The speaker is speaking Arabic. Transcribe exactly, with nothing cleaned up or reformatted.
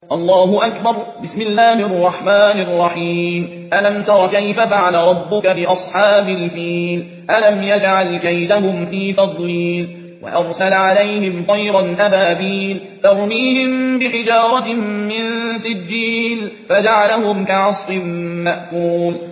الله أكبر. بسم الله الرحمن الرحيم. ألم تر كيف فعل ربك بأصحاب الفيل ألم يجعل كيدهم في تضليل وأرسل عليهم طيرا أبابيل ترميهم بحجارة من سجيل فجعلهم كعصف مأكول